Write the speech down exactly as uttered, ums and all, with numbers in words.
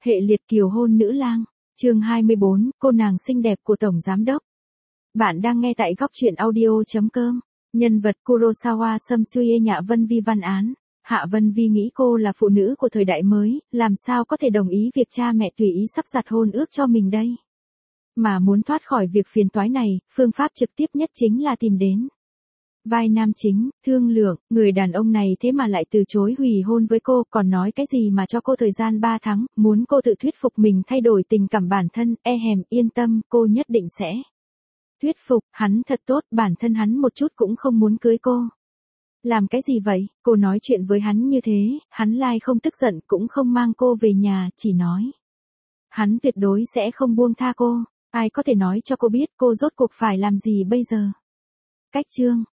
Hệ liệt kiều hôn nữ lang, chương hai mươi bốn, cô nàng xinh đẹp của Tổng Giám Đốc. Bạn đang nghe tại góc truyện audio.com. Nhân vật Kurosawa Sâm Suye Nhạ Vân Vi văn án. Hạ Vân Vi nghĩ cô là phụ nữ của thời đại mới, làm sao có thể đồng ý việc cha mẹ tùy ý sắp đặt hôn ước cho mình đây. Mà muốn thoát khỏi việc phiền toái này, phương pháp trực tiếp nhất chính là tìm đến vai nam chính, Thương Lượng. Người đàn ông này thế mà lại từ chối hủy hôn với cô, còn nói cái gì mà cho cô thời gian ba tháng, muốn cô tự thuyết phục mình thay đổi tình cảm bản thân, e hèm, yên tâm, cô nhất định sẽ thuyết phục, hắn thật tốt, bản thân hắn một chút cũng không muốn cưới cô. Làm cái gì vậy? Cô nói chuyện với hắn như thế, hắn lai không tức giận cũng không mang cô về nhà, chỉ nói hắn tuyệt đối sẽ không buông tha cô. Ai có thể nói cho cô biết cô rốt cuộc phải làm gì bây giờ? Cách chương